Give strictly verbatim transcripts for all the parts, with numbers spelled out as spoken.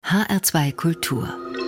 H R zwei Kultur.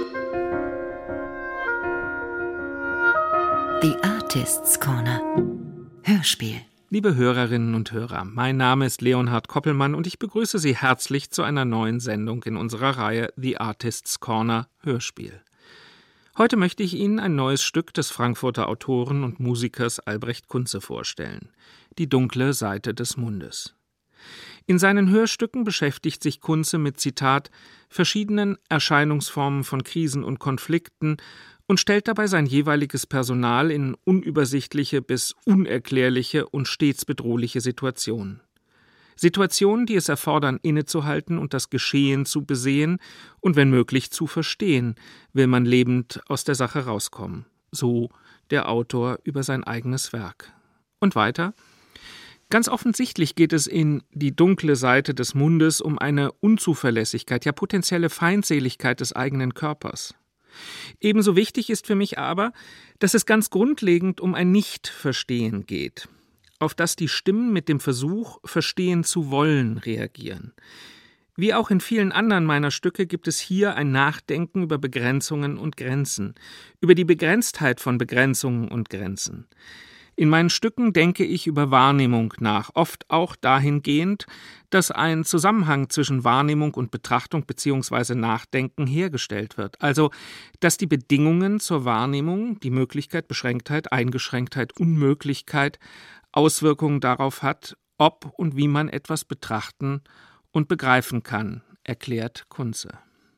The Artists' Corner. Hörspiel. Liebe Hörerinnen und Hörer, mein Name ist Leonhard Koppelmann und ich begrüße Sie herzlich zu einer neuen Sendung in unserer Reihe The Artists' Corner Hörspiel. Heute möchte ich Ihnen ein neues Stück des Frankfurter Autoren und Musikers Albrecht Kunze vorstellen: Die dunkle Seite des Mundes. In seinen Hörstücken beschäftigt sich Kunze mit, Zitat, verschiedenen Erscheinungsformen von Krisen und Konflikten und stellt dabei sein jeweiliges Personal in unübersichtliche bis unerklärliche und stets bedrohliche Situationen. Situationen, die es erfordern, innezuhalten und das Geschehen zu besehen und wenn möglich zu verstehen, will man lebend aus der Sache rauskommen. So der Autor über sein eigenes Werk. Und weiter: Ganz offensichtlich geht es in Die dunkle Seite des Mundes um eine Unzuverlässigkeit, ja potenzielle Feindseligkeit des eigenen Körpers. Ebenso wichtig ist für mich aber, dass es ganz grundlegend um ein Nicht-Verstehen geht, auf das die Stimmen mit dem Versuch, verstehen zu wollen, reagieren. Wie auch in vielen anderen meiner Stücke gibt es hier ein Nachdenken über Begrenzungen und Grenzen, über die Begrenztheit von Begrenzungen und Grenzen. In meinen Stücken denke ich über Wahrnehmung nach, oft auch dahingehend, dass ein Zusammenhang zwischen Wahrnehmung und Betrachtung bzw. Nachdenken hergestellt wird, also dass die Bedingungen zur Wahrnehmung, die Möglichkeit, Beschränktheit, Eingeschränktheit, Unmöglichkeit, Auswirkungen darauf hat, ob und wie man etwas betrachten und begreifen kann, erklärt Kunze.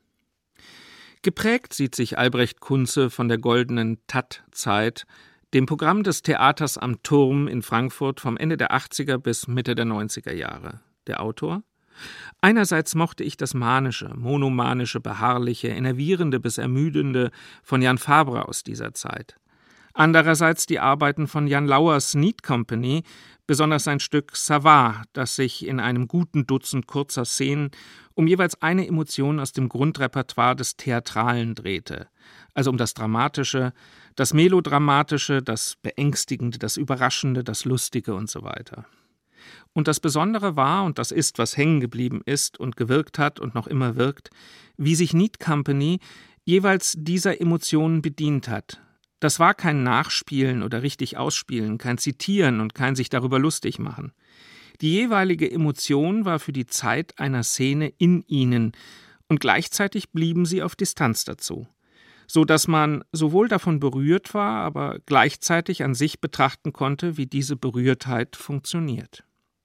Geprägt sieht sich Albrecht Kunze von der goldenen T A T-Zeit, dem Programm des Theaters am Turm in Frankfurt vom Ende der achtziger bis Mitte der neunziger Jahre. Der Autor? Einerseits mochte ich das Manische, monomanische, beharrliche, enervierende bis ermüdende von Jan Fabre aus dieser Zeit. Andererseits die Arbeiten von Jan Lauers Need Company, besonders sein Stück Ça va, das sich in einem guten Dutzend kurzer Szenen um jeweils eine Emotion aus dem Grundrepertoire des Theatralen drehte, also um das Dramatische, das Melodramatische, das Beängstigende, das Überraschende, das Lustige und so weiter. Und das Besondere war, und das ist, was hängen geblieben ist und gewirkt hat und noch immer wirkt, wie sich Need Company jeweils dieser Emotionen bedient hat. Das war kein Nachspielen oder richtig ausspielen, kein Zitieren und kein sich darüber lustig machen. Die jeweilige Emotion war für die Zeit einer Szene in ihnen und gleichzeitig blieben sie auf Distanz dazu, so dass man sowohl davon berührt war, aber gleichzeitig an sich betrachten konnte, wie diese Berührtheit funktioniert.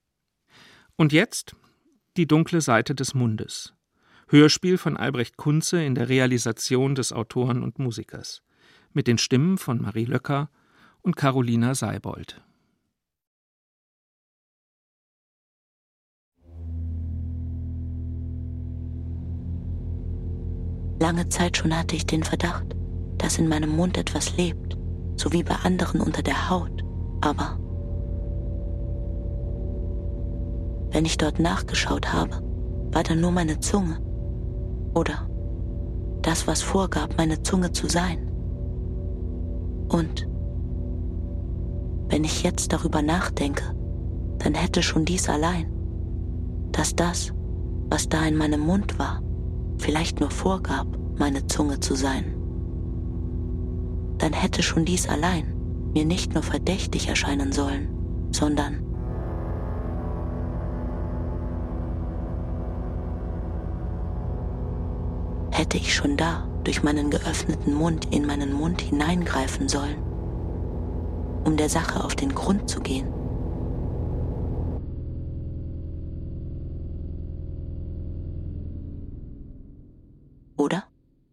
Und jetzt Die dunkle Seite des Mundes. Hörspiel von Albrecht Kunze in der Realisation des Autoren und Musikers. Mit den Stimmen von Marie Löcker und Carolina Seibold. Lange Zeit schon hatte ich den Verdacht, dass in meinem Mund etwas lebt, so wie bei anderen unter der Haut. Aber wenn ich dort nachgeschaut habe, war da nur meine Zunge. Oder das, was vorgab, meine Zunge zu sein. Und wenn ich jetzt darüber nachdenke, dann hätte schon dies allein, dass das, was da in meinem Mund war, vielleicht nur vorgab, meine Zunge zu sein. Dann hätte schon dies allein mir nicht nur verdächtig erscheinen sollen, sondern hätte ich schon da durch meinen geöffneten Mund in meinen Mund hineingreifen sollen, um der Sache auf den Grund zu gehen. Oder?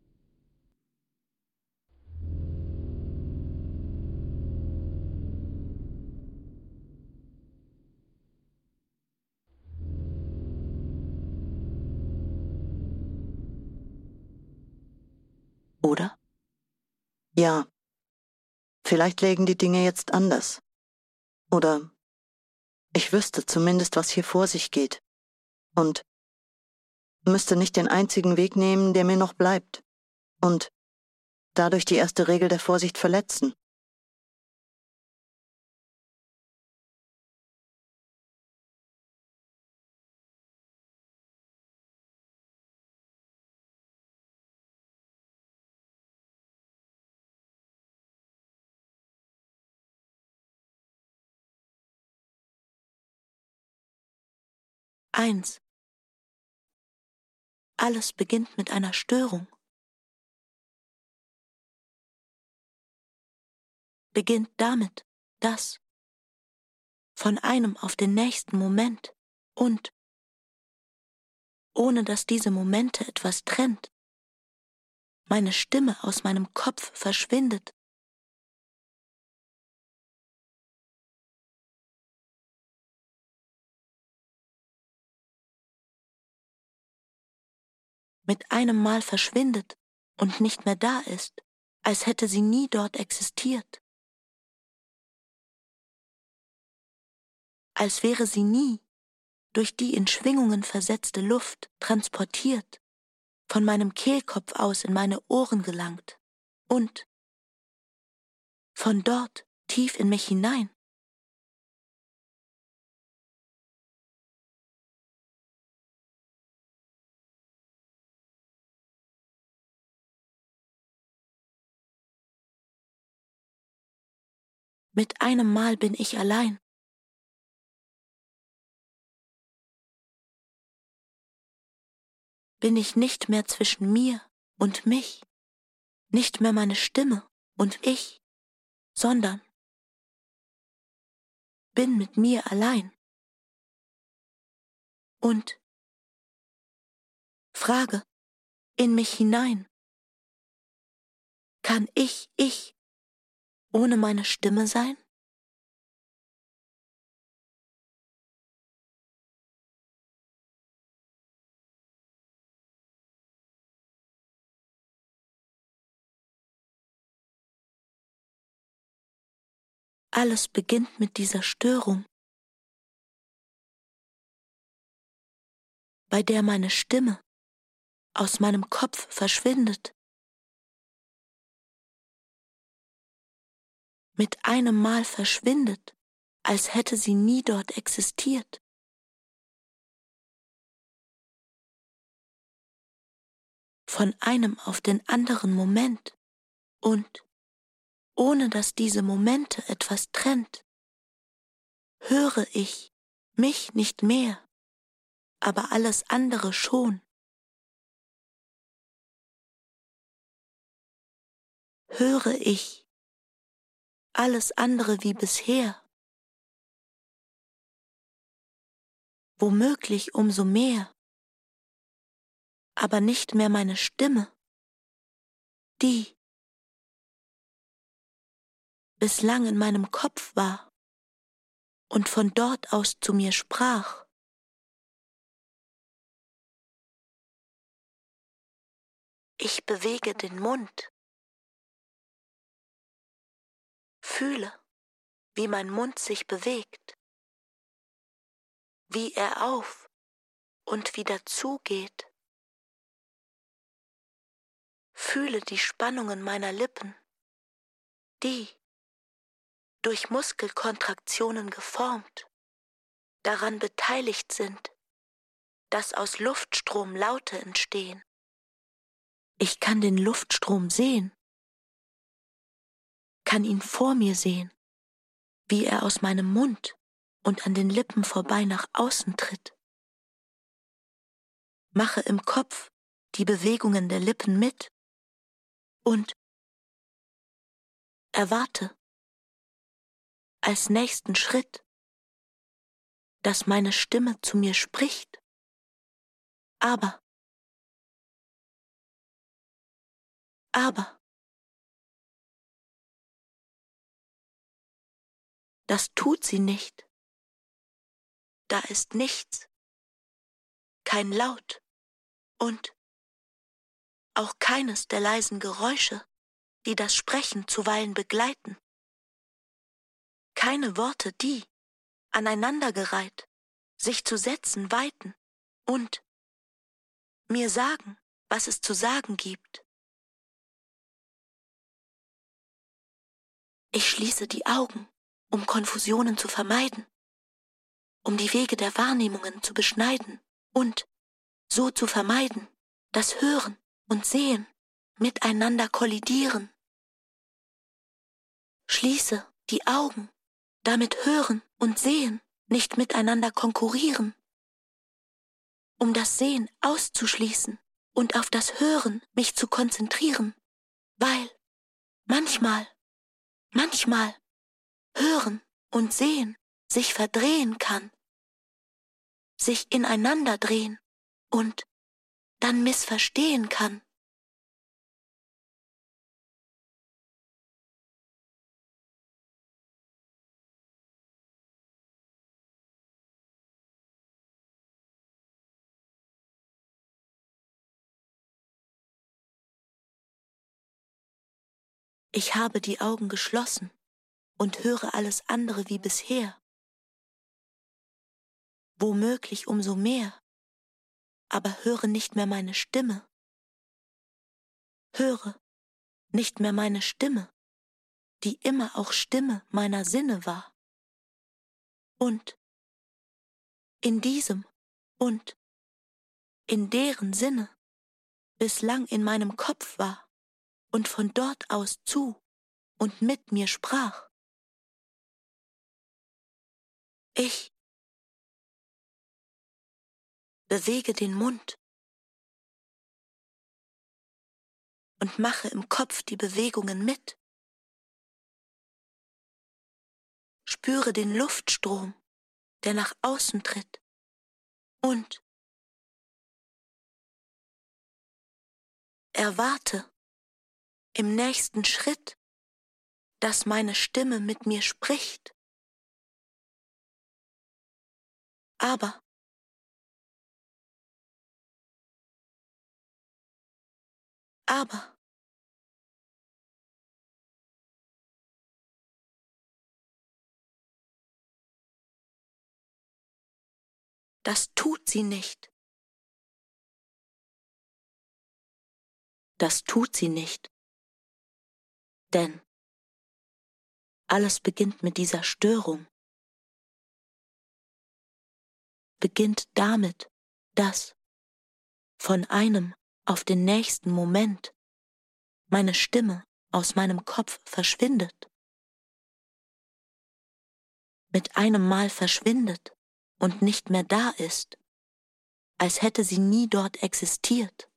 Oder? Ja, vielleicht lägen die Dinge jetzt anders. Oder ich wüsste zumindest, was hier vor sich geht. Und müsste nicht den einzigen Weg nehmen, der mir noch bleibt. Und dadurch die erste Regel der Vorsicht verletzen. Eins. Alles beginnt mit einer Störung. Beginnt damit, dass von einem auf den nächsten Moment und ohne dass diese Momente etwas trennt, meine Stimme aus meinem Kopf verschwindet. Mit einem Mal verschwindet und nicht mehr da ist, als hätte sie nie dort existiert. Als wäre sie nie durch die in Schwingungen versetzte Luft transportiert, von meinem Kehlkopf aus in meine Ohren gelangt und von dort tief in mich hinein. Mit einem Mal bin ich allein. Bin ich nicht mehr zwischen mir und mich, nicht mehr meine Stimme und ich, sondern bin mit mir allein. Und frage in mich hinein, kann ich ich ohne meine Stimme sein? Alles beginnt mit dieser Störung, bei der meine Stimme aus meinem Kopf verschwindet. Mit einem Mal verschwindet, als hätte sie nie dort existiert. Von einem auf den anderen Moment und ohne dass diese Momente etwas trennt, höre ich mich nicht mehr, aber alles andere schon. Höre ich alles andere wie bisher, womöglich umso mehr, aber nicht mehr meine Stimme, die bislang in meinem Kopf war und von dort aus zu mir sprach. Ich bewege den Mund, fühle, wie mein Mund sich bewegt, wie er auf und wieder zugeht. Fühle die Spannungen meiner Lippen, die, durch Muskelkontraktionen geformt, daran beteiligt sind, dass aus Luftstrom Laute entstehen. Ich kann den Luftstrom sehen, kann ihn vor mir sehen, wie er aus meinem Mund und an den Lippen vorbei nach außen tritt. Mache im Kopf die Bewegungen der Lippen mit und erwarte als nächsten Schritt, dass meine Stimme zu mir spricht. Aber, aber, das tut sie nicht. Da ist nichts, kein Laut und auch keines der leisen Geräusche, die das Sprechen zuweilen begleiten. Keine Worte, die, aneinandergereiht, sich zu Sätzen weiten und mir sagen, was es zu sagen gibt. Ich schließe die Augen, um Konfusionen zu vermeiden, um die Wege der Wahrnehmungen zu beschneiden und so zu vermeiden, dass Hören und Sehen miteinander kollidieren. Schließe die Augen, damit Hören und Sehen nicht miteinander konkurrieren. um das Sehen auszuschließen und auf das Hören mich zu konzentrieren, weil manchmal, manchmal Hören und Sehen sich verdrehen kann, sich ineinander drehen und dann missverstehen kann. Ich habe die Augen geschlossen und höre alles andere wie bisher. Womöglich umso mehr, aber höre nicht mehr meine Stimme. Höre nicht mehr meine Stimme, die immer auch Stimme meiner Sinne war. Und in diesem und in deren Sinne bislang in meinem Kopf war und von dort aus zu und mit mir sprach. Ich bewege den Mund und mache im Kopf die Bewegungen mit. Spüre den Luftstrom, der nach außen tritt und erwarte im nächsten Schritt, dass meine Stimme mit mir spricht. Aber aber das tut sie nicht. Das tut sie nicht. Denn alles beginnt mit dieser Störung. Beginnt damit, dass von einem auf den nächsten Moment meine Stimme aus meinem Kopf verschwindet. Mit einem Mal verschwindet und nicht mehr da ist, als hätte sie nie dort existiert.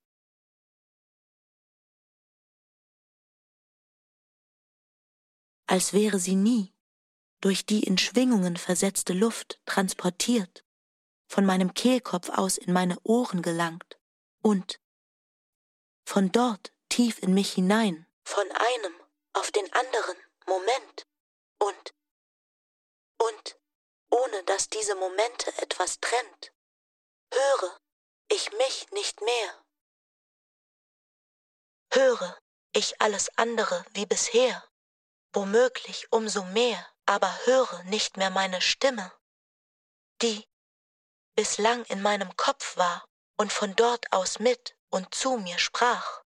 Als wäre sie nie durch die in Schwingungen versetzte Luft transportiert, von meinem Kehlkopf aus in meine Ohren gelangt und von dort tief in mich hinein, von einem auf den anderen Moment und, und, ohne dass diese Momente etwas trennt, höre ich mich nicht mehr. Höre ich alles andere wie bisher, womöglich umso mehr, aber höre nicht mehr meine Stimme, die bislang in meinem Kopf war und von dort aus mit und zu mir sprach.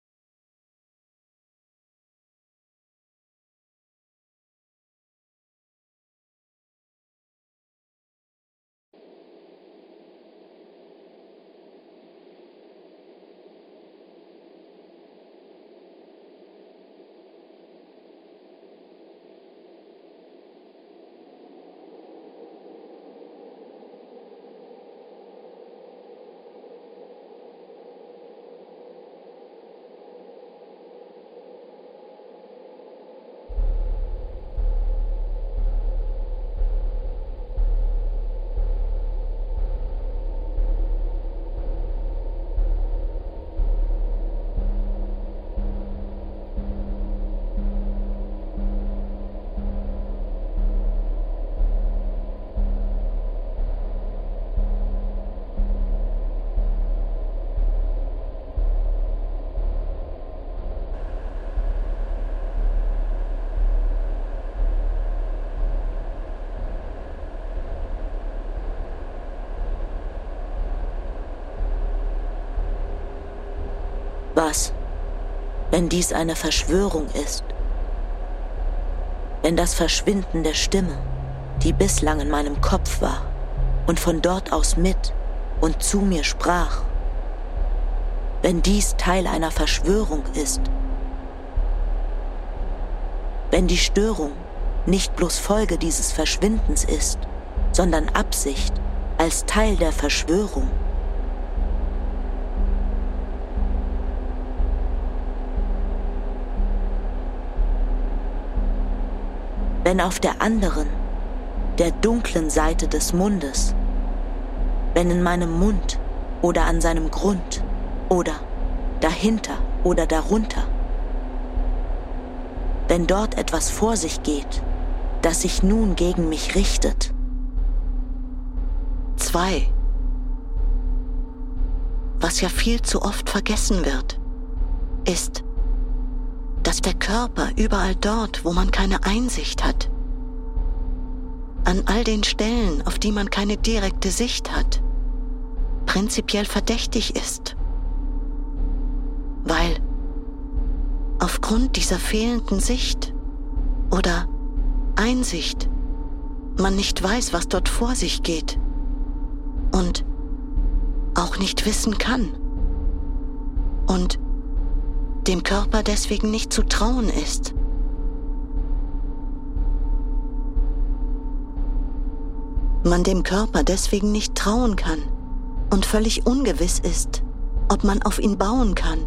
Was, wenn dies eine Verschwörung ist? Wenn das Verschwinden der Stimme, die bislang in meinem Kopf war und von dort aus mit und zu mir sprach, wenn dies Teil einer Verschwörung ist, wenn die Störung nicht bloß Folge dieses Verschwindens ist, sondern Absicht als Teil der Verschwörung, wenn auf der anderen, der dunklen Seite des Mundes, wenn in meinem Mund oder an seinem Grund oder dahinter oder darunter, wenn dort etwas vor sich geht, das sich nun gegen mich richtet. Zwei. Was ja viel zu oft vergessen wird, ist, dass der Körper überall dort, wo man keine Einsicht hat, an all den Stellen, auf die man keine direkte Sicht hat, prinzipiell verdächtig ist. Weil aufgrund dieser fehlenden Sicht oder Einsicht man nicht weiß, was dort vor sich geht und auch nicht wissen kann und dem Körper deswegen nicht zu trauen ist. Man dem Körper deswegen nicht trauen kann und völlig ungewiss ist, ob man auf ihn bauen kann,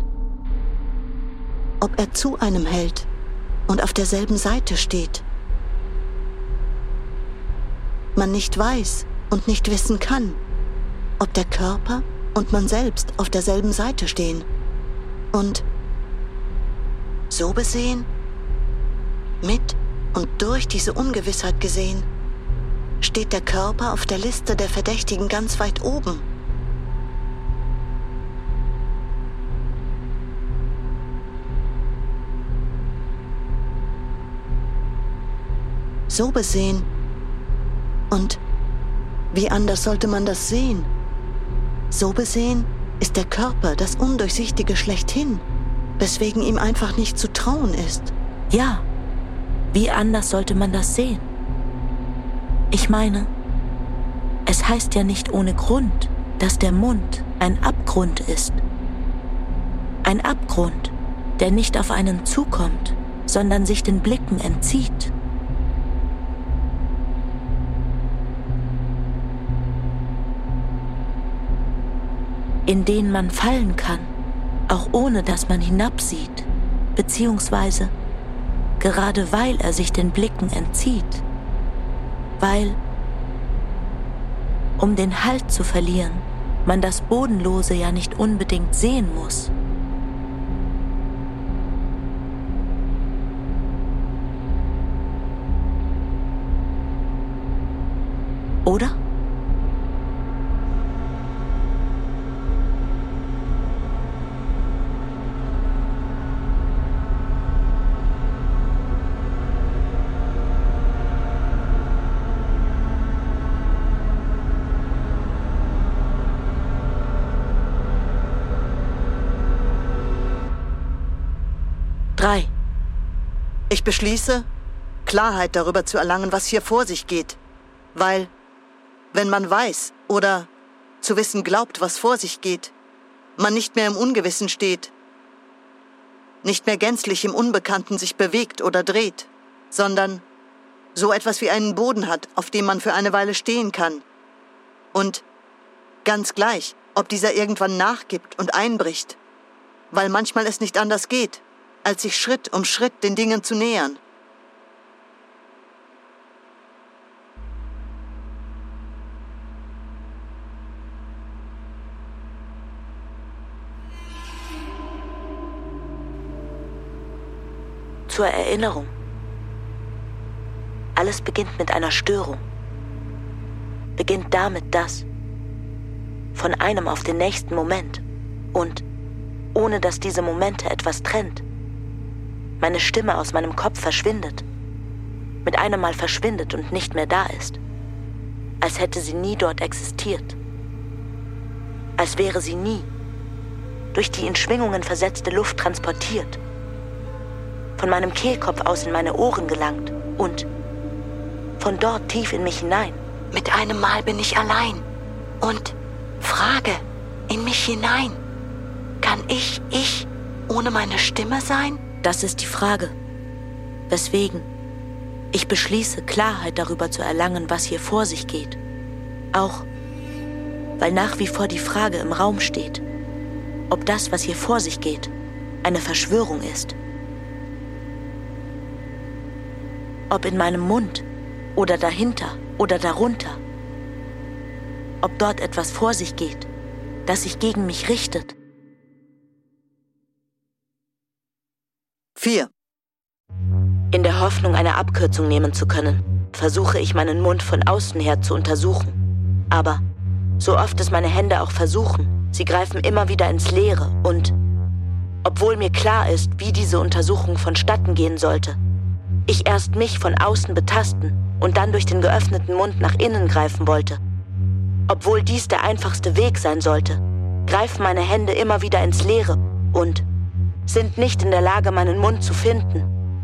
ob er zu einem hält und auf derselben Seite steht. Man nicht weiß und nicht wissen kann, ob der Körper und man selbst auf derselben Seite stehen. Und so besehen, mit und durch diese Ungewissheit gesehen, steht der Körper auf der Liste der Verdächtigen ganz weit oben. So besehen, und wie anders sollte man das sehen? So besehen ist der Körper das Undurchsichtige schlechthin, weswegen ihm einfach nicht zu trauen ist. Ja, wie anders sollte man das sehen? Ich meine, es heißt ja nicht ohne Grund, dass der Mund ein Abgrund ist. Ein Abgrund, der nicht auf einen zukommt, sondern sich den Blicken entzieht. In den man fallen kann, auch ohne dass man hinabsieht, beziehungsweise gerade weil er sich den Blicken entzieht, weil, um den Halt zu verlieren, man das Bodenlose ja nicht unbedingt sehen muss. Oder? Drei. Ich beschließe, Klarheit darüber zu erlangen, was hier vor sich geht. Weil, wenn man weiß oder zu wissen glaubt, was vor sich geht, man nicht mehr im Ungewissen steht, nicht mehr gänzlich im Unbekannten sich bewegt oder dreht, sondern so etwas wie einen Boden hat, auf dem man für eine Weile stehen kann. Und ganz gleich, ob dieser irgendwann nachgibt und einbricht, weil manchmal es nicht anders geht, als sich Schritt um Schritt den Dingen zu nähern. Zur Erinnerung. Alles beginnt mit einer Störung. Beginnt damit, dass von einem auf den nächsten Moment und ohne dass diese Momente etwas trennt, meine Stimme aus meinem Kopf verschwindet, mit einem Mal verschwindet und nicht mehr da ist, als hätte sie nie dort existiert, als wäre sie nie durch die in Schwingungen versetzte Luft transportiert, von meinem Kehlkopf aus in meine Ohren gelangt und von dort tief in mich hinein. Mit einem Mal bin ich allein und frage in mich hinein, kann ich ich ohne meine Stimme sein? Das ist die Frage, weswegen ich beschließe, Klarheit darüber zu erlangen, was hier vor sich geht. Auch weil nach wie vor die Frage im Raum steht, ob das, was hier vor sich geht, eine Verschwörung ist. ob in meinem Mund oder dahinter oder darunter. Ob dort etwas vor sich geht, das sich gegen mich richtet. Vier. In der Hoffnung, eine Abkürzung nehmen zu können, versuche ich, meinen Mund von außen her zu untersuchen. Aber so oft es meine Hände auch versuchen, sie greifen immer wieder ins Leere und, obwohl mir klar ist, wie diese Untersuchung vonstatten gehen sollte, ich erst mich von außen betasten und dann durch den geöffneten Mund nach innen greifen wollte. Obwohl dies der einfachste Weg sein sollte, greifen meine Hände immer wieder ins Leere und sind nicht in der Lage, meinen Mund zu finden.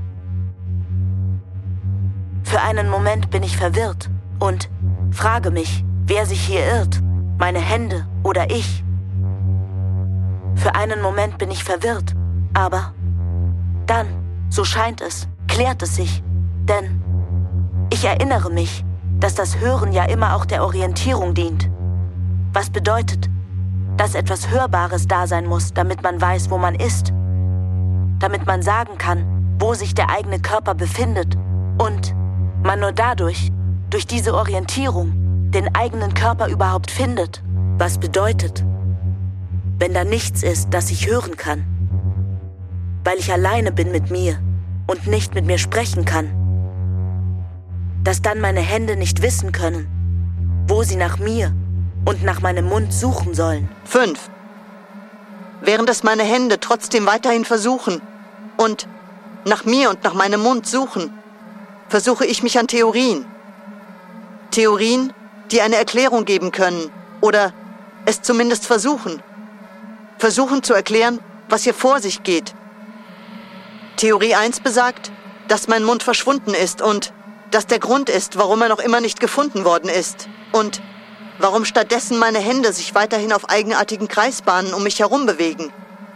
Für einen Moment bin ich verwirrt und frage mich, wer sich hier irrt, meine Hände oder ich. Für einen Moment bin ich verwirrt, aber dann, so scheint es, klärt es sich, denn ich erinnere mich, dass das Hören ja immer auch der Orientierung dient. Was bedeutet, dass etwas Hörbares da sein muss, damit man weiß, wo man ist, damit man sagen kann, wo sich der eigene Körper befindet und man nur dadurch, durch diese Orientierung, den eigenen Körper überhaupt findet. Was bedeutet, wenn da nichts ist, das ich hören kann, weil ich alleine bin mit mir und nicht mit mir sprechen kann, dass dann meine Hände nicht wissen können, wo sie nach mir und nach meinem Mund suchen sollen. Fünf. Während es meine Hände trotzdem weiterhin versuchen und nach mir und nach meinem Mund suchen, versuche ich mich an Theorien. Theorien, die eine Erklärung geben können oder es zumindest versuchen. Versuchen zu erklären, was hier vor sich geht. Theorie eins besagt, dass mein Mund verschwunden ist und dass der Grund ist, warum er noch immer nicht gefunden worden ist und warum stattdessen meine Hände sich weiterhin auf eigenartigen Kreisbahnen um mich herum bewegen.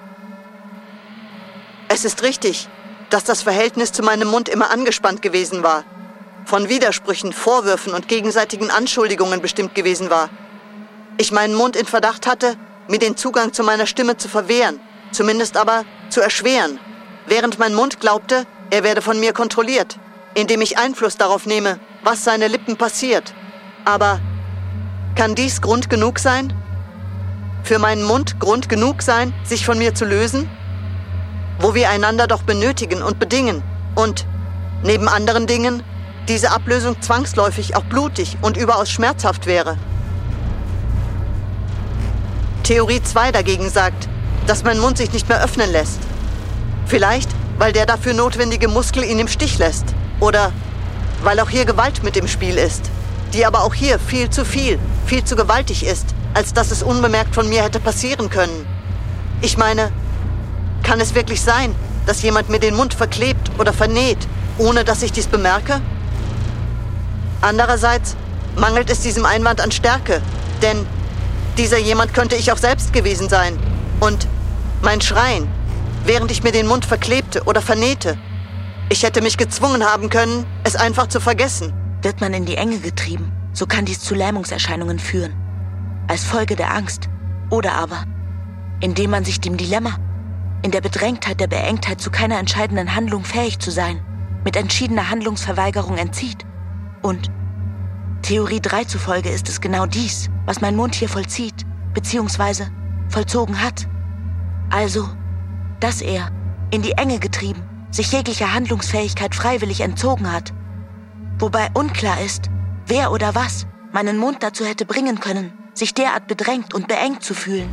Es ist richtig, dass das Verhältnis zu meinem Mund immer angespannt gewesen war, von Widersprüchen, Vorwürfen und gegenseitigen Anschuldigungen bestimmt gewesen war. Ich meinen Mund in Verdacht hatte, mir den Zugang zu meiner Stimme zu verwehren, zumindest aber zu erschweren, während mein Mund glaubte, er werde von mir kontrolliert, indem ich Einfluss darauf nehme, was seine Lippen passiert. Aber kann dies Grund genug sein? Für meinen Mund Grund genug sein, sich von mir zu lösen? Wo wir einander doch benötigen und bedingen und, neben anderen Dingen, diese Ablösung zwangsläufig auch blutig und überaus schmerzhaft wäre. Theorie zwei dagegen sagt, dass mein Mund sich nicht mehr öffnen lässt. Vielleicht, weil der dafür notwendige Muskel ihn im Stich lässt. Oder weil auch hier Gewalt mit im Spiel ist, die aber auch hier viel zu viel, viel zu gewaltig ist, als dass es unbemerkt von mir hätte passieren können. Ich meine, kann es wirklich sein, dass jemand mir den Mund verklebt oder vernäht, ohne dass ich dies bemerke? Andererseits mangelt es diesem Einwand an Stärke, denn dieser jemand könnte ich auch selbst gewesen sein. Und mein Schreien, während ich mir den Mund verklebte oder vernähte, ich hätte mich gezwungen haben können, es einfach zu vergessen. Wird man in die Enge getrieben, so kann dies zu Lähmungserscheinungen führen. Als Folge der Angst. Oder aber, indem man sich dem Dilemma, in der Bedrängtheit der Beengtheit zu keiner entscheidenden Handlung fähig zu sein, mit entschiedener Handlungsverweigerung entzieht. Und Theorie drei zufolge ist es genau dies, was mein Mund hier vollzieht, beziehungsweise vollzogen hat. Also, dass er, in die Enge getrieben, sich jeglicher Handlungsfähigkeit freiwillig entzogen hat. Wobei unklar ist, wer oder was meinen Mund dazu hätte bringen können, sich derart bedrängt und beengt zu fühlen.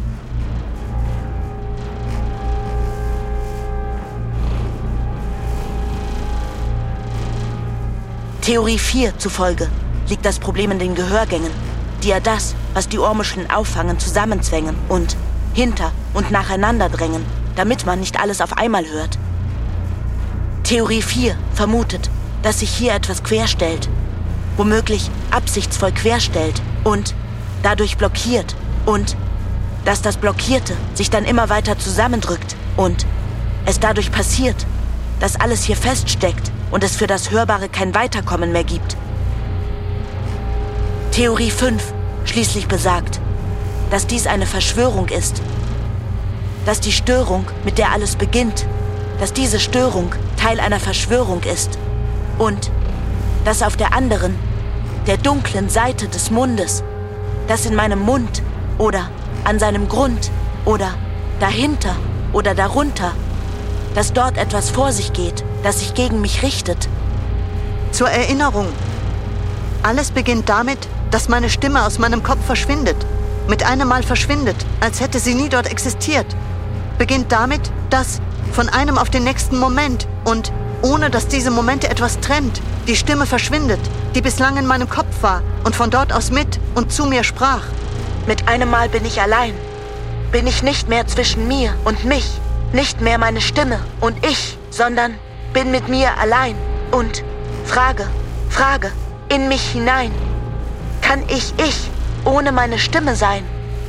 Theorie vier zufolge liegt das Problem in den Gehörgängen, die ja das, was die Ohrmuscheln auffangen, zusammenzwängen und hinter und nacheinander drängen, damit man nicht alles auf einmal hört. Theorie vier vermutet, dass sich hier etwas querstellt, womöglich absichtsvoll querstellt und dadurch blockiert und dass das Blockierte sich dann immer weiter zusammendrückt und es dadurch passiert, dass alles hier feststeckt und es für das Hörbare kein Weiterkommen mehr gibt. Theorie fünf schließlich besagt, dass dies eine Verschwörung ist, dass die Störung, mit der alles beginnt, dass diese Störung Teil einer Verschwörung ist und dass auf der anderen, der dunklen Seite des Mundes, dass in meinem Mund oder an seinem Grund oder dahinter oder darunter, dass dort etwas vor sich geht, das sich gegen mich richtet. Zur Erinnerung. Alles beginnt damit, dass meine Stimme aus meinem Kopf verschwindet. Mit einem Mal verschwindet, als hätte sie nie dort existiert. Beginnt damit, dass von einem auf den nächsten Moment und ohne dass diese Momente etwas trennt, die Stimme verschwindet, die bislang in meinem Kopf war und von dort aus mit und zu mir sprach. Mit einem Mal bin ich allein. Bin ich nicht mehr zwischen mir und mich, nicht mehr meine Stimme und ich, sondern bin mit mir allein und frage, frage in mich hinein. Kann ich ich ohne meine Stimme sein?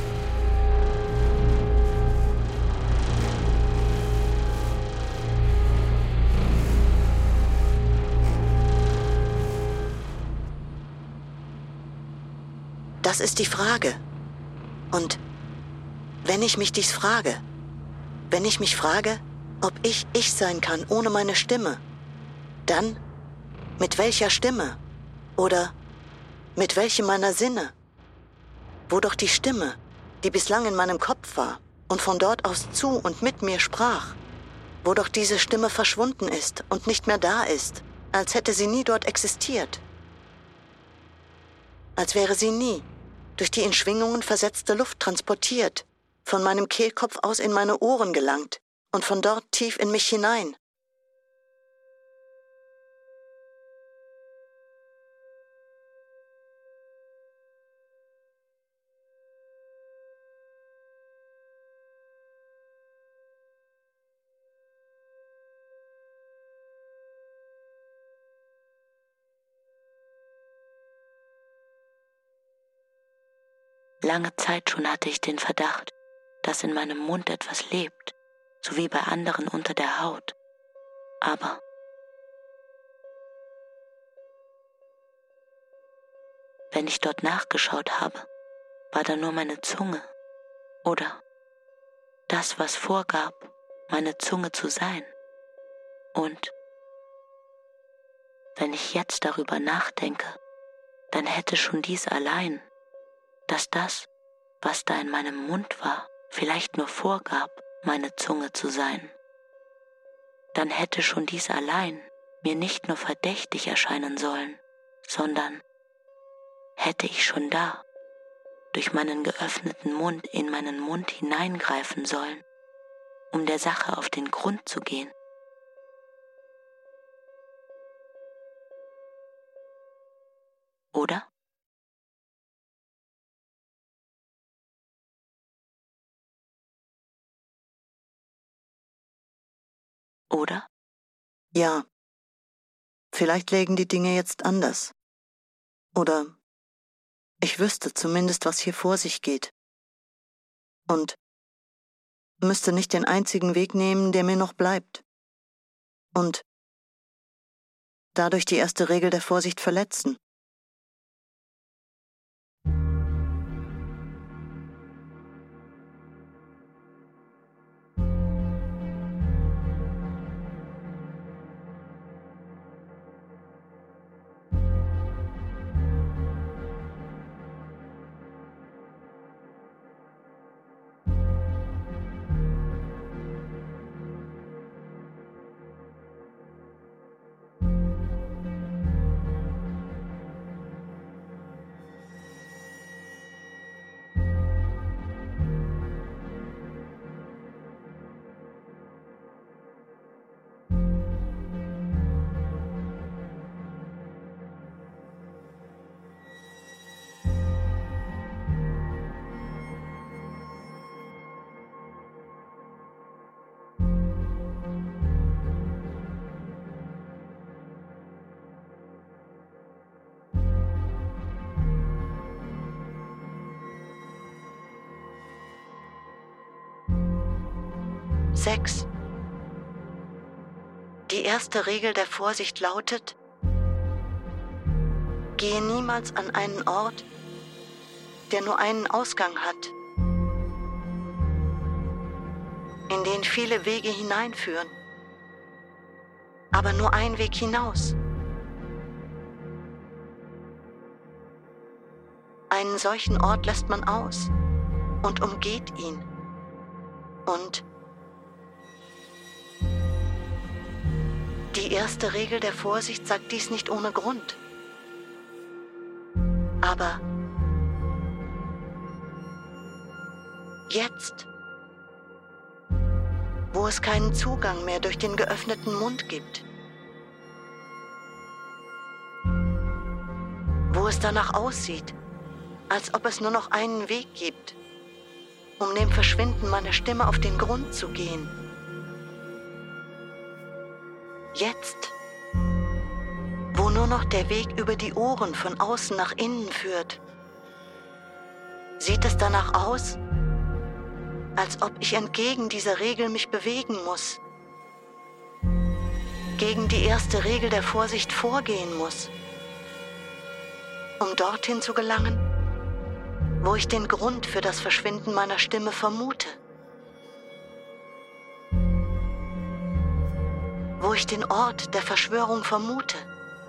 Das ist die Frage. Und wenn ich mich dies frage, wenn ich mich frage, ob ich ich sein kann ohne meine Stimme, dann mit welcher Stimme oder mit welchem meiner Sinne? Wo doch die Stimme, die bislang in meinem Kopf war und von dort aus zu und mit mir sprach, wo doch diese Stimme verschwunden ist und nicht mehr da ist, als hätte sie nie dort existiert. Als wäre sie nie durch die in Schwingungen versetzte Luft transportiert, von meinem Kehlkopf aus in meine Ohren gelangt und von dort tief in mich hinein. Lange Zeit schon hatte ich den Verdacht, dass in meinem Mund etwas lebt, so wie bei anderen unter der Haut. Aber wenn ich dort nachgeschaut habe, war da nur meine Zunge oder das, was vorgab, meine Zunge zu sein. Und wenn ich jetzt darüber nachdenke, dann hätte schon dies allein, dass das, was da in meinem Mund war, vielleicht nur vorgab, meine Zunge zu sein. Dann hätte schon dies allein mir nicht nur verdächtig erscheinen sollen, sondern hätte ich schon da, durch meinen geöffneten Mund in meinen Mund hineingreifen sollen, um der Sache auf den Grund zu gehen. Oder? Oder? Ja, vielleicht lägen die Dinge jetzt anders. Oder ich wüsste zumindest, was hier vor sich geht. Und müsste nicht den einzigen Weg nehmen, der mir noch bleibt. Und dadurch die erste Regel der Vorsicht verletzen. sechs. Die erste Regel der Vorsicht lautet: Gehe niemals an einen Ort, der nur einen Ausgang hat, in den viele Wege hineinführen, aber nur ein Weg hinaus. einen solchen Ort lässt man aus und umgeht ihn. Und die erste Regel der Vorsicht sagt dies nicht ohne Grund. Aber jetzt, wo es keinen Zugang mehr durch den geöffneten Mund gibt, wo es danach aussieht, als ob es nur noch einen Weg gibt, um dem Verschwinden meiner Stimme auf den Grund zu gehen. Jetzt, wo nur noch der Weg über die Ohren von außen nach innen führt, sieht es danach aus, als ob ich entgegen dieser Regel mich bewegen muss, gegen die erste Regel der Vorsicht vorgehen muss, um dorthin zu gelangen, wo ich den Grund für das Verschwinden meiner Stimme vermute, wo ich den Ort der Verschwörung vermute.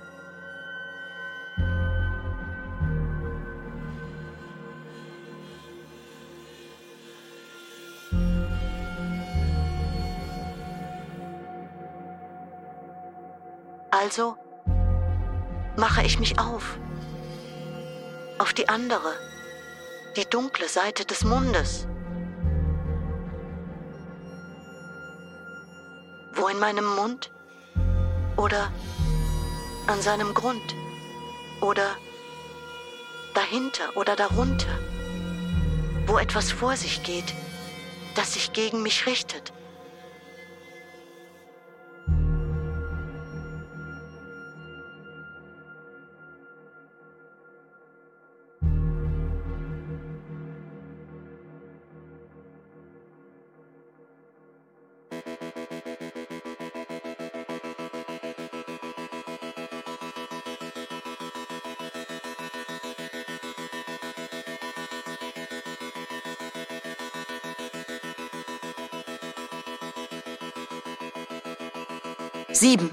Also mache ich mich auf, auf die andere, die dunkle Seite des Mundes, wo in meinem Mund oder an seinem Grund oder dahinter oder darunter, wo etwas vor sich geht, das sich gegen mich richtet. Sieben.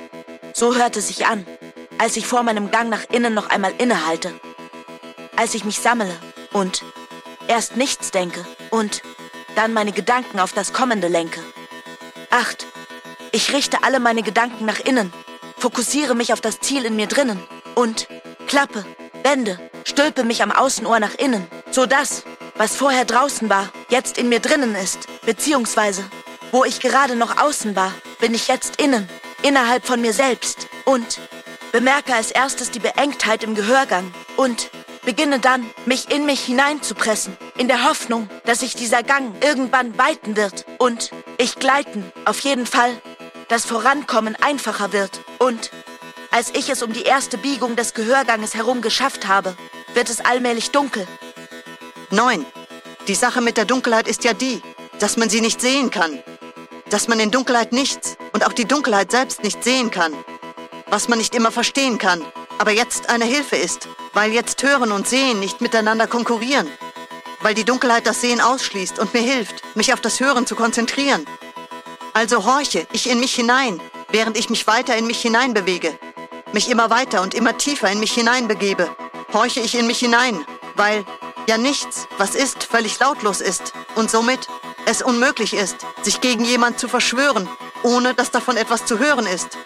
So hört es sich an, als ich vor meinem Gang nach innen noch einmal innehalte. Als ich mich sammle und erst nichts denke und dann meine Gedanken auf das Kommende lenke. Acht. Ich richte alle meine Gedanken nach innen, fokussiere mich auf das Ziel in mir drinnen und klappe, wende, stülpe mich am Außenohr nach innen, so das, was vorher draußen war, jetzt in mir drinnen ist, beziehungsweise wo ich gerade noch außen war, bin ich jetzt innen, innerhalb von mir selbst und bemerke als erstes die Beengtheit im Gehörgang und beginne dann, mich in mich hineinzupressen, in der Hoffnung, dass sich dieser Gang irgendwann weiten wird und ich gleiten, auf jeden Fall, das Vorankommen einfacher wird und als ich es um die erste Biegung des Gehörganges herum geschafft habe, wird es allmählich dunkel. Neun. Die Sache mit der Dunkelheit ist ja die, dass man sie nicht sehen kann. Dass man in Dunkelheit nichts und auch die Dunkelheit selbst nicht sehen kann. Was man nicht immer verstehen kann, aber jetzt eine Hilfe ist, weil jetzt Hören und Sehen nicht miteinander konkurrieren. Weil die Dunkelheit das Sehen ausschließt und mir hilft, mich auf das Hören zu konzentrieren. Also horche ich in mich hinein, während ich mich weiter in mich hineinbewege. Mich immer weiter und immer tiefer in mich hineinbegebe. Horche ich in mich hinein, weil ja nichts, was ist, völlig lautlos ist und somit es unmöglich ist, sich gegen jemand zu verschwören, ohne dass davon etwas zu hören ist.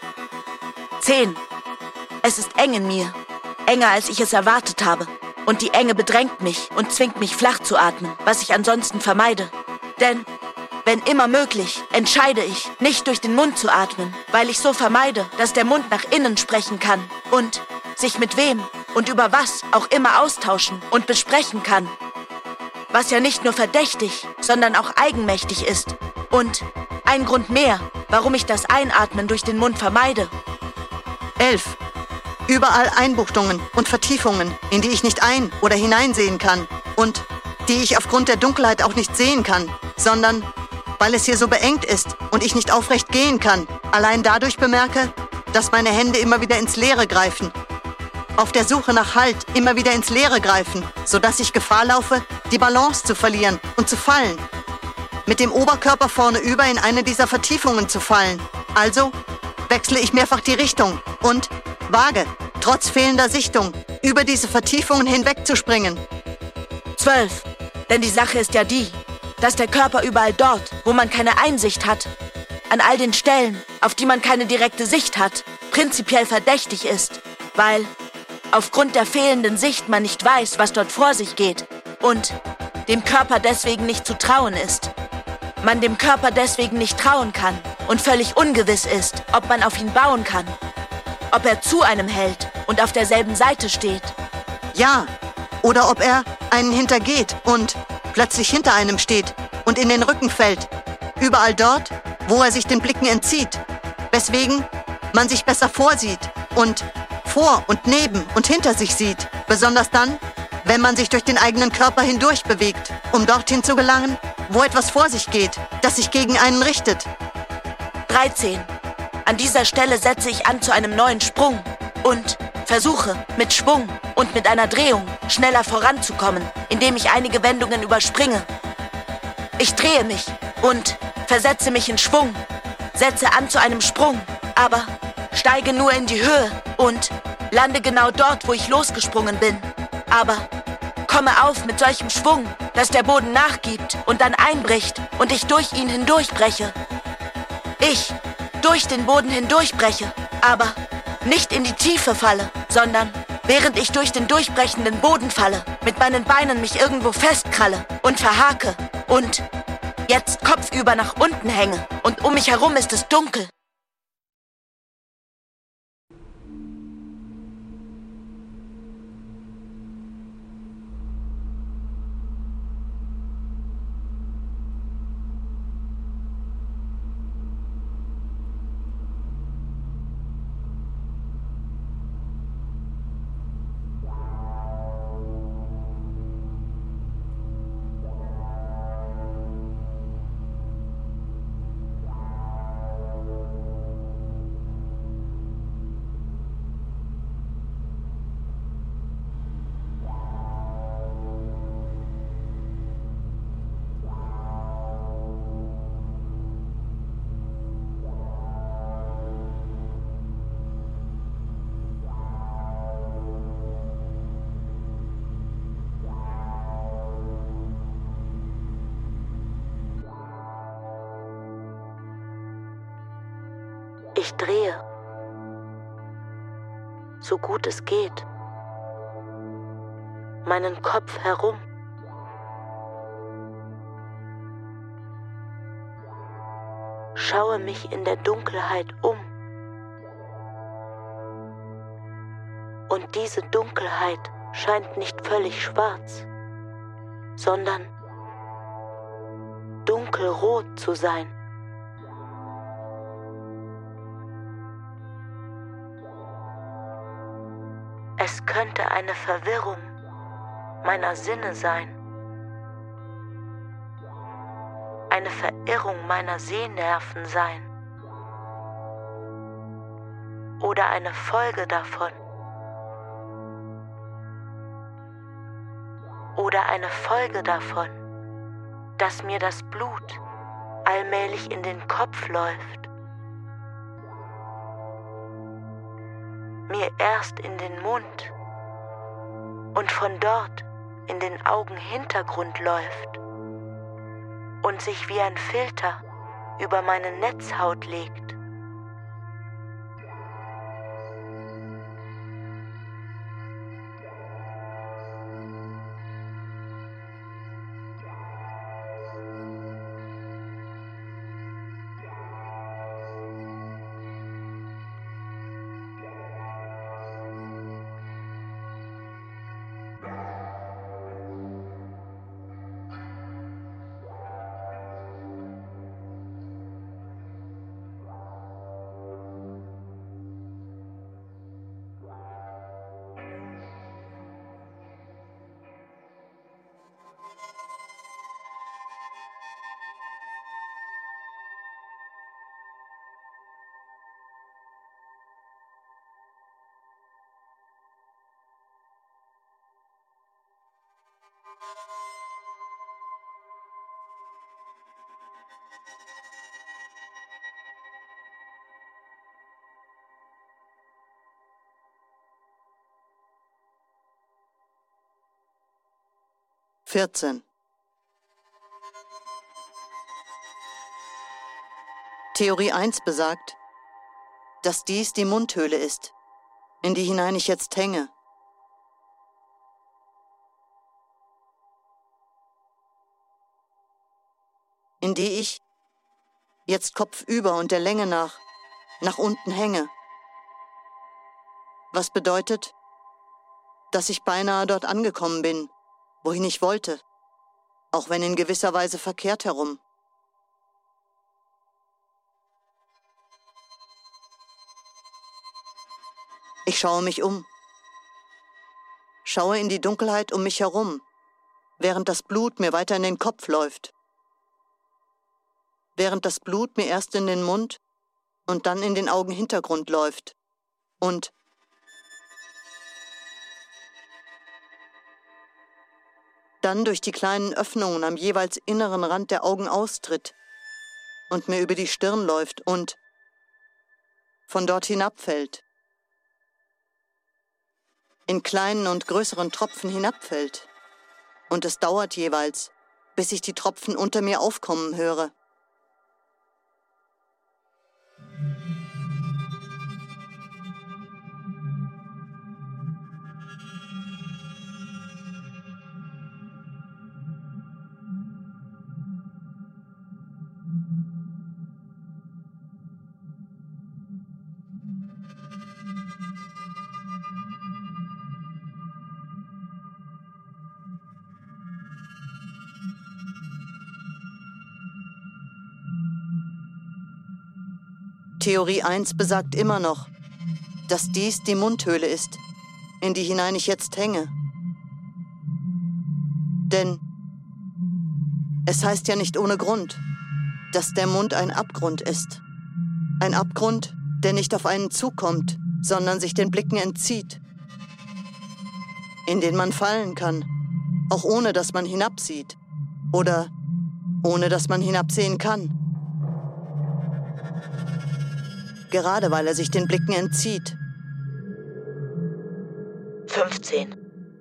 Zehn. Es ist eng in mir, enger als ich es erwartet habe. Und die Enge bedrängt mich und zwingt mich flach zu atmen, was ich ansonsten vermeide. Denn, wenn immer möglich, entscheide ich, nicht durch den Mund zu atmen, weil ich so vermeide, dass der Mund nach innen sprechen kann und sich mit wem und über was auch immer austauschen und besprechen kann. Was ja nicht nur verdächtig, sondern auch eigenmächtig ist. Und ein Grund mehr, warum ich das Einatmen durch den Mund vermeide. Elf. Überall Einbuchtungen und Vertiefungen, in die ich nicht ein- oder hineinsehen kann und die ich aufgrund der Dunkelheit auch nicht sehen kann, sondern weil es hier so beengt ist und ich nicht aufrecht gehen kann, allein dadurch bemerke, dass meine Hände immer wieder ins Leere greifen. Auf der Suche nach Halt immer wieder ins Leere greifen, sodass ich Gefahr laufe, die Balance zu verlieren und zu fallen. Mit dem Oberkörper vorne über in eine dieser Vertiefungen zu fallen. Also wechsle ich mehrfach die Richtung und wage, trotz fehlender Sichtung, über diese Vertiefungen hinwegzuspringen. Zwölf. Denn die Sache ist ja die, dass der Körper überall dort, wo man keine Einsicht hat, an all den Stellen, auf die man keine direkte Sicht hat, prinzipiell verdächtig ist, weil aufgrund der fehlenden Sicht man nicht weiß, was dort vor sich geht und dem Körper deswegen nicht zu trauen ist. Man dem Körper deswegen nicht trauen kann und völlig ungewiss ist, ob man auf ihn bauen kann, ob er zu einem hält und auf derselben Seite steht. Ja, oder ob er einen hintergeht und plötzlich hinter einem steht und in den Rücken fällt. Überall dort, wo er sich den Blicken entzieht. Weswegen man sich besser vorsieht und vor und neben und hinter sich sieht. Besonders dann, wenn man sich durch den eigenen Körper hindurch bewegt, um dorthin zu gelangen, wo etwas vor sich geht, das sich gegen einen richtet. dreizehn. An dieser Stelle setze ich an zu einem neuen Sprung und versuche mit Schwung und mit einer Drehung schneller voranzukommen, indem ich einige Wendungen überspringe. Ich drehe mich und versetze mich in Schwung, setze an zu einem Sprung, aber steige nur in die Höhe und lande genau dort, wo ich losgesprungen bin. Aber komme auf mit solchem Schwung, dass der Boden nachgibt und dann einbricht und ich durch ihn hindurchbreche. Ich durch den Boden hindurchbreche, aber nicht in die Tiefe falle, sondern während ich durch den durchbrechenden Boden falle, mit meinen Beinen mich irgendwo festkralle und verhake und jetzt kopfüber nach unten hänge und um mich herum ist es dunkel. Ich drehe, so gut es geht, meinen Kopf herum. Schaue mich in der Dunkelheit um. Und diese Dunkelheit scheint nicht völlig schwarz, sondern dunkelrot zu sein. Es könnte eine Verwirrung meiner Sinne sein, eine Verirrung meiner Sehnerven sein oder eine Folge davon oder eine Folge davon, dass mir das Blut allmählich in den Kopf läuft, mir erst in den Mund und von dort in den Augenhintergrund läuft und sich wie ein Filter über meine Netzhaut legt. vierzehn. Theorie eins besagt, dass dies die Mundhöhle ist, in die hinein ich jetzt hänge. In die ich jetzt kopfüber und der Länge nach nach unten hänge. Was bedeutet, dass ich beinahe dort angekommen bin, wohin ich wollte, auch wenn in gewisser Weise verkehrt herum. Ich schaue mich um, schaue in die Dunkelheit um mich herum, während das Blut mir weiter in den Kopf läuft, während das Blut mir erst in den Mund und dann in den Augenhintergrund läuft und dann durch die kleinen Öffnungen am jeweils inneren Rand der Augen austritt und mir über die Stirn läuft und von dort hinabfällt, in kleinen und größeren Tropfen hinabfällt. Und es dauert jeweils, bis ich die Tropfen unter mir aufkommen höre. Theorie eins besagt immer noch, dass dies die Mundhöhle ist, in die hinein ich jetzt hänge. Denn es heißt ja nicht ohne Grund, dass der Mund ein Abgrund ist. Ein Abgrund, der nicht auf einen zukommt, sondern sich den Blicken entzieht, in den man fallen kann, auch ohne dass man hinabsieht oder ohne dass man hinabsehen kann. Gerade weil er sich den Blicken entzieht. fünfzehn.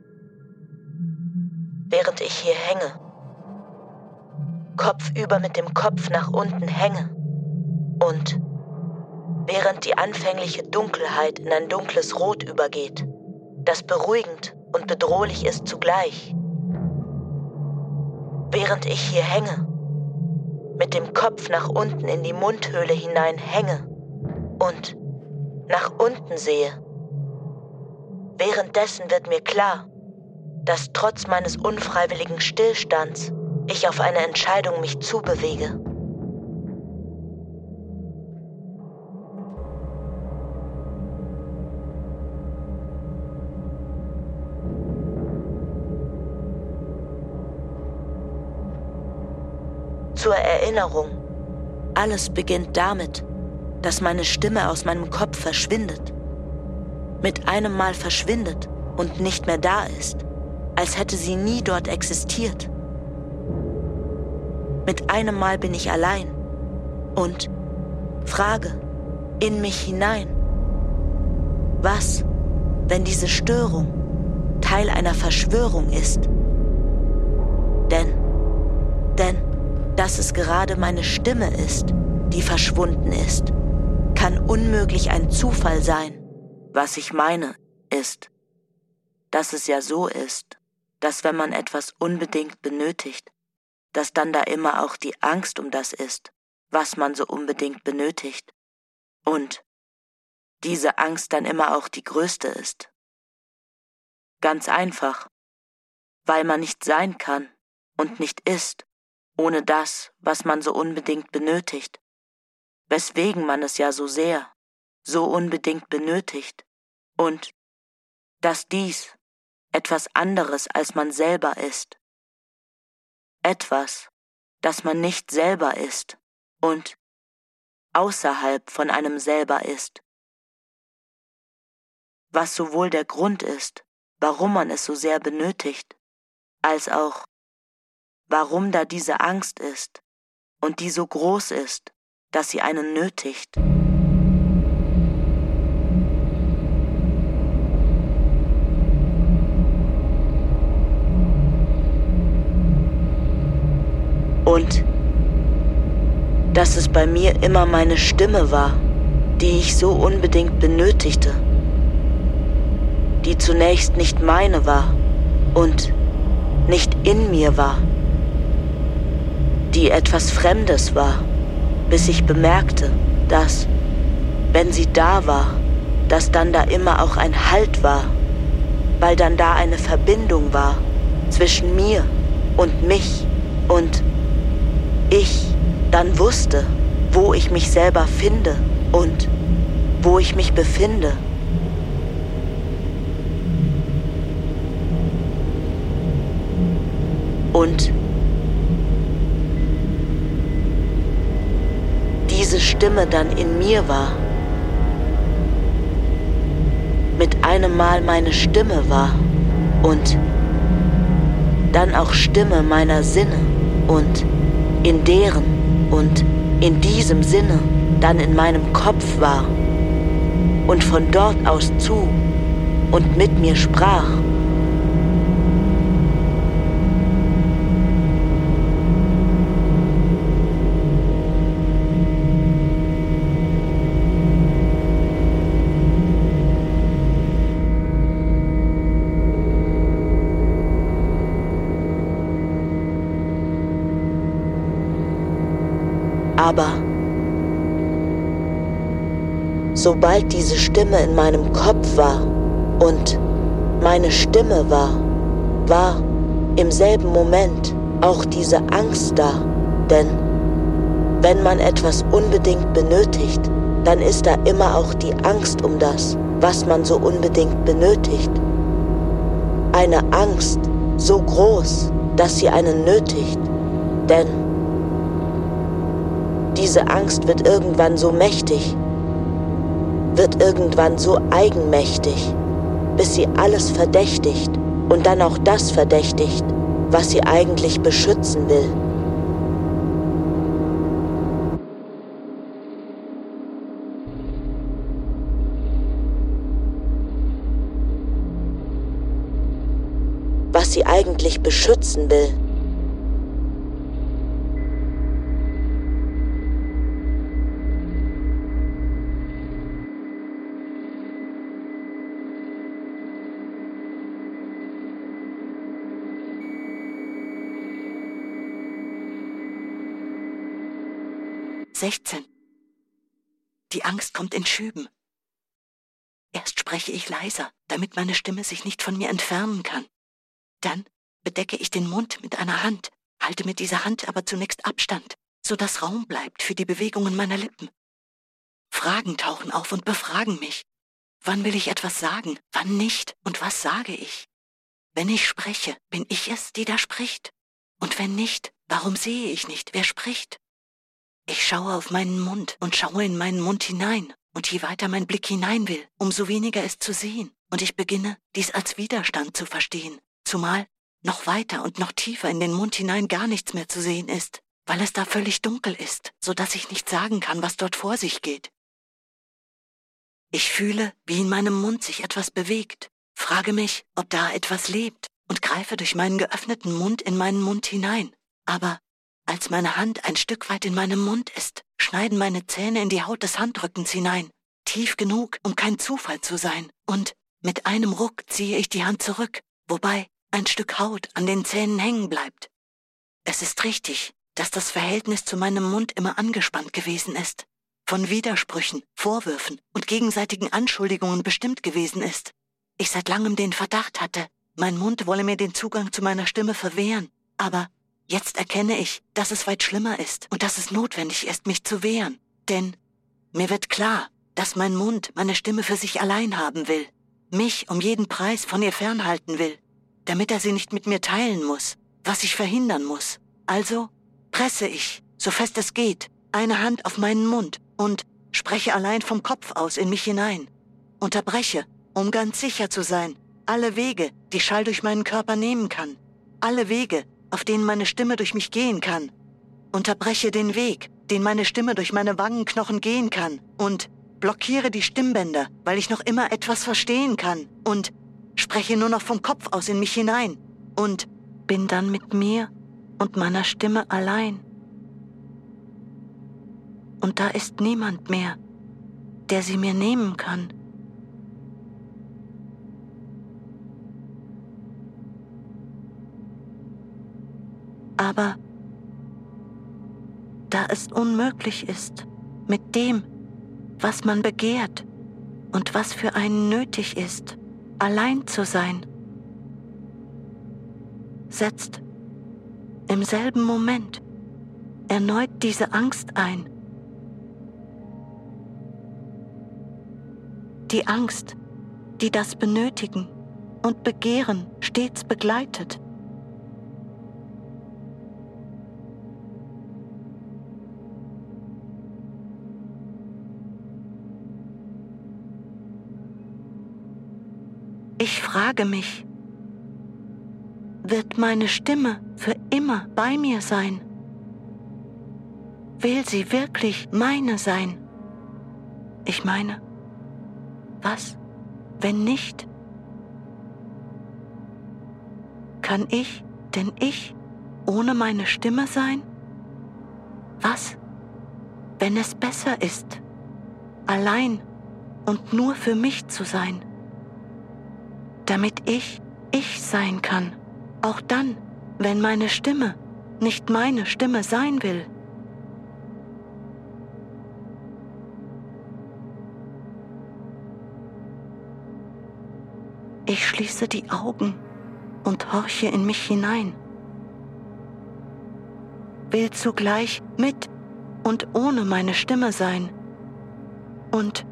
Während ich hier hänge, kopfüber mit dem Kopf nach unten hänge und während die anfängliche Dunkelheit in ein dunkles Rot übergeht, das beruhigend und bedrohlich ist zugleich. Während ich hier hänge, mit dem Kopf nach unten in die Mundhöhle hinein hänge und nach unten sehe. Währenddessen wird mir klar, dass trotz meines unfreiwilligen Stillstands ich auf eine Entscheidung mich zubewege. Zur Erinnerung, alles beginnt damit, dass meine Stimme aus meinem Kopf verschwindet. Mit einem Mal verschwindet und nicht mehr da ist, als hätte sie nie dort existiert. Mit einem Mal bin ich allein und frage in mich hinein, was, wenn diese Störung Teil einer Verschwörung ist? Denn, denn, dass es gerade meine Stimme ist, die verschwunden ist, kann unmöglich ein Zufall sein. Was ich meine, ist, dass es ja so ist, dass wenn man etwas unbedingt benötigt, dass dann da immer auch die Angst um das ist, was man so unbedingt benötigt. Und diese Angst dann immer auch die größte ist. Ganz einfach, weil man nicht sein kann und nicht ist, ohne das, was man so unbedingt benötigt. Weswegen man es ja so sehr, so unbedingt benötigt und dass dies etwas anderes als man selber ist. Etwas, das man nicht selber ist und außerhalb von einem selber ist. Was sowohl der Grund ist, warum man es so sehr benötigt, als auch, warum da diese Angst ist und die so groß ist, dass sie einen nötigt. Und dass es bei mir immer meine Stimme war, die ich so unbedingt benötigte, die zunächst nicht meine war und nicht in mir war, die etwas Fremdes war, bis ich bemerkte, dass, wenn sie da war, dass dann da immer auch ein Halt war, weil dann da eine Verbindung war zwischen mir und mich und ich dann wusste, wo ich mich selber finde und wo ich mich befinde. Und diese Stimme dann in mir war, mit einem Mal meine Stimme war und dann auch Stimme meiner Sinne und in deren und in diesem Sinne dann in meinem Kopf war und von dort aus zu und mit mir sprach. Aber sobald diese Stimme in meinem Kopf war und meine Stimme war, war im selben Moment auch diese Angst da. Denn wenn man etwas unbedingt benötigt, dann ist da immer auch die Angst um das, was man so unbedingt benötigt. Eine Angst so groß, dass sie einen nötigt. Denn diese Angst wird irgendwann so mächtig, wird irgendwann so eigenmächtig, bis sie alles verdächtigt und dann auch das verdächtigt, was sie eigentlich beschützen will. Was sie eigentlich beschützen will. sechzehn. Die Angst kommt in Schüben. Erst spreche ich leiser, damit meine Stimme sich nicht von mir entfernen kann. Dann bedecke ich den Mund mit einer Hand, halte mit dieser Hand aber zunächst Abstand, sodass Raum bleibt für die Bewegungen meiner Lippen. Fragen tauchen auf und befragen mich. Wann will ich etwas sagen, wann nicht und was sage ich? Wenn ich spreche, bin ich es, die da spricht. Und wenn nicht, warum sehe ich nicht, wer spricht? Ich schaue auf meinen Mund und schaue in meinen Mund hinein, und je weiter mein Blick hinein will, umso weniger ist zu sehen, und ich beginne, dies als Widerstand zu verstehen, zumal noch weiter und noch tiefer in den Mund hinein gar nichts mehr zu sehen ist, weil es da völlig dunkel ist, so dass ich nicht sagen kann, was dort vor sich geht. Ich fühle, wie in meinem Mund sich etwas bewegt, frage mich, ob da etwas lebt, und greife durch meinen geöffneten Mund in meinen Mund hinein, aber als meine Hand ein Stück weit in meinem Mund ist, schneiden meine Zähne in die Haut des Handrückens hinein, tief genug, um kein Zufall zu sein, und mit einem Ruck ziehe ich die Hand zurück, wobei ein Stück Haut an den Zähnen hängen bleibt. Es ist richtig, dass das Verhältnis zu meinem Mund immer angespannt gewesen ist, von Widersprüchen, Vorwürfen und gegenseitigen Anschuldigungen bestimmt gewesen ist. Ich seit langem den Verdacht hatte, mein Mund wolle mir den Zugang zu meiner Stimme verwehren, aber jetzt erkenne ich, dass es weit schlimmer ist und dass es notwendig ist, mich zu wehren. Denn mir wird klar, dass mein Mund meine Stimme für sich allein haben will, mich um jeden Preis von ihr fernhalten will, damit er sie nicht mit mir teilen muss, was ich verhindern muss. Also presse ich, so fest es geht, eine Hand auf meinen Mund und spreche allein vom Kopf aus in mich hinein. Unterbreche, um ganz sicher zu sein, alle Wege, die Schall durch meinen Körper nehmen kann, alle Wege, auf denen meine Stimme durch mich gehen kann. Unterbreche den Weg, den meine Stimme durch meine Wangenknochen gehen kann, und blockiere die Stimmbänder, weil ich noch immer etwas verstehen kann, und spreche nur noch vom Kopf aus in mich hinein und bin dann mit mir und meiner Stimme allein. Und da ist niemand mehr, der sie mir nehmen kann. Aber da es unmöglich ist, mit dem, was man begehrt und was für einen nötig ist, allein zu sein, setzt im selben Moment erneut diese Angst ein. Die Angst, die das Benötigen und Begehren stets begleitet. Ich frage mich, wird meine Stimme für immer bei mir sein? Will sie wirklich meine sein? Ich meine, was, wenn nicht? Kann ich denn ich ohne meine Stimme sein? Was, wenn es besser ist, allein und nur für mich zu sein? Damit ich ich sein kann, auch dann, wenn meine Stimme nicht meine Stimme sein will. Ich schließe die Augen und horche in mich hinein, will zugleich mit und ohne meine Stimme sein. Und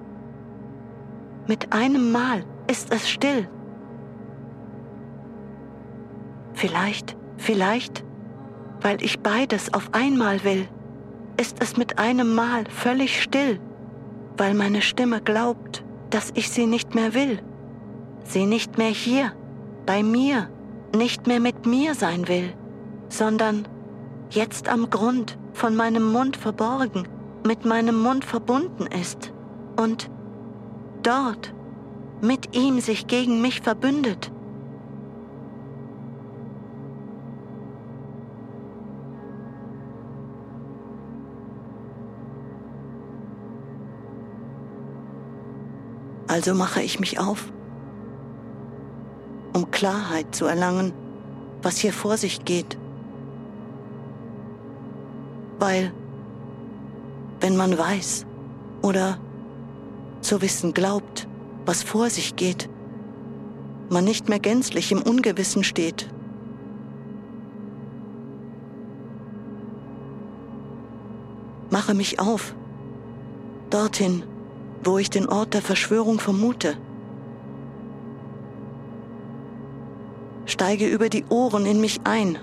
mit einem Mal ist es still. Vielleicht, vielleicht, weil ich beides auf einmal will, ist es mit einem Mal völlig still, weil meine Stimme glaubt, dass ich sie nicht mehr will, sie nicht mehr hier, bei mir, nicht mehr mit mir sein will, sondern jetzt am Grund von meinem Mund verborgen, mit meinem Mund verbunden ist und dort mit ihm sich gegen mich verbündet. Also mache ich mich auf, um Klarheit zu erlangen, was hier vor sich geht. Weil, wenn man weiß oder zu wissen glaubt, was vor sich geht, man nicht mehr gänzlich im Ungewissen steht. Mache mich auf, dorthin, wo ich den Ort der Verschwörung vermute. Steige über die Ohren in mich ein,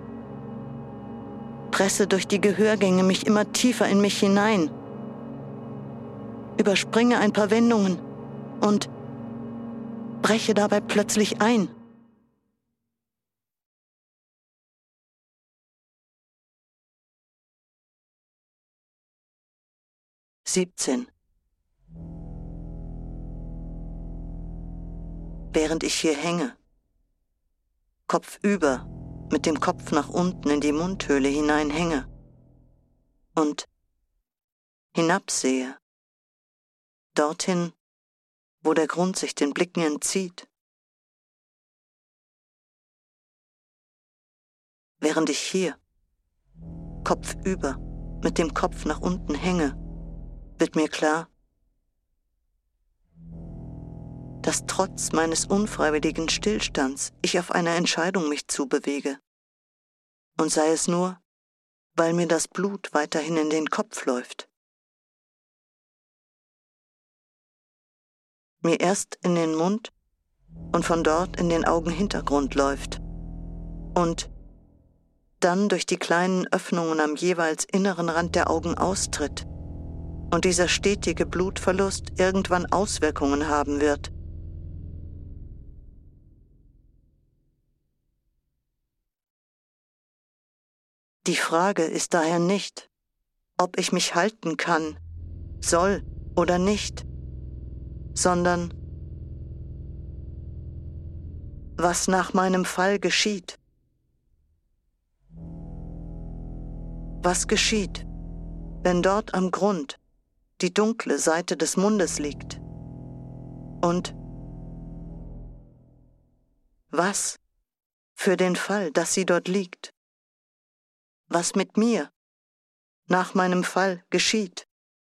presse durch die Gehörgänge mich immer tiefer in mich hinein, überspringe ein paar Wendungen und breche dabei plötzlich ein. siebzehn. Während ich hier hänge, kopfüber, mit dem Kopf nach unten in die Mundhöhle hineinhänge und hinabsehe, dorthin, wo der Grund sich den Blicken entzieht. Während ich hier, kopfüber, mit dem Kopf nach unten hänge, wird mir klar, dass trotz meines unfreiwilligen Stillstands ich auf eine Entscheidung mich zubewege. Und sei es nur, weil mir das Blut weiterhin in den Kopf läuft. Mir erst in den Mund und von dort in den Augenhintergrund läuft und dann durch die kleinen Öffnungen am jeweils inneren Rand der Augen austritt und dieser stetige Blutverlust irgendwann Auswirkungen haben wird. Die Frage ist daher nicht, ob ich mich halten kann, soll oder nicht, sondern was nach meinem Fall geschieht. Was geschieht, wenn dort am Grund die dunkle Seite des Mundes liegt? Und was für den Fall, dass sie dort liegt? Was mit mir nach meinem Fall geschieht?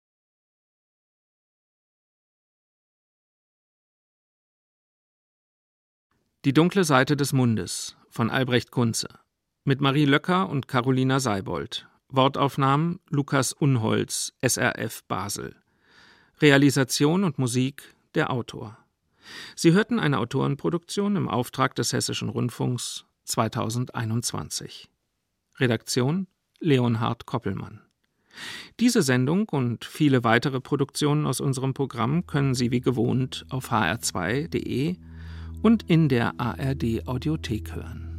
Die dunkle Seite des Mundes von Albrecht Kunze mit Marie Löcker und Carolina Seibold. Wortaufnahmen Lukas Unholz, S R F Basel. Realisation und Musik der Autor. Sie hörten eine Autorenproduktion im Auftrag des Hessischen Rundfunks zweitausendeinundzwanzig. Redaktion Leonhard Koppelmann. Diese Sendung und viele weitere Produktionen aus unserem Programm können Sie wie gewohnt auf h r zwei punkt d e und in der A R D Audiothek hören.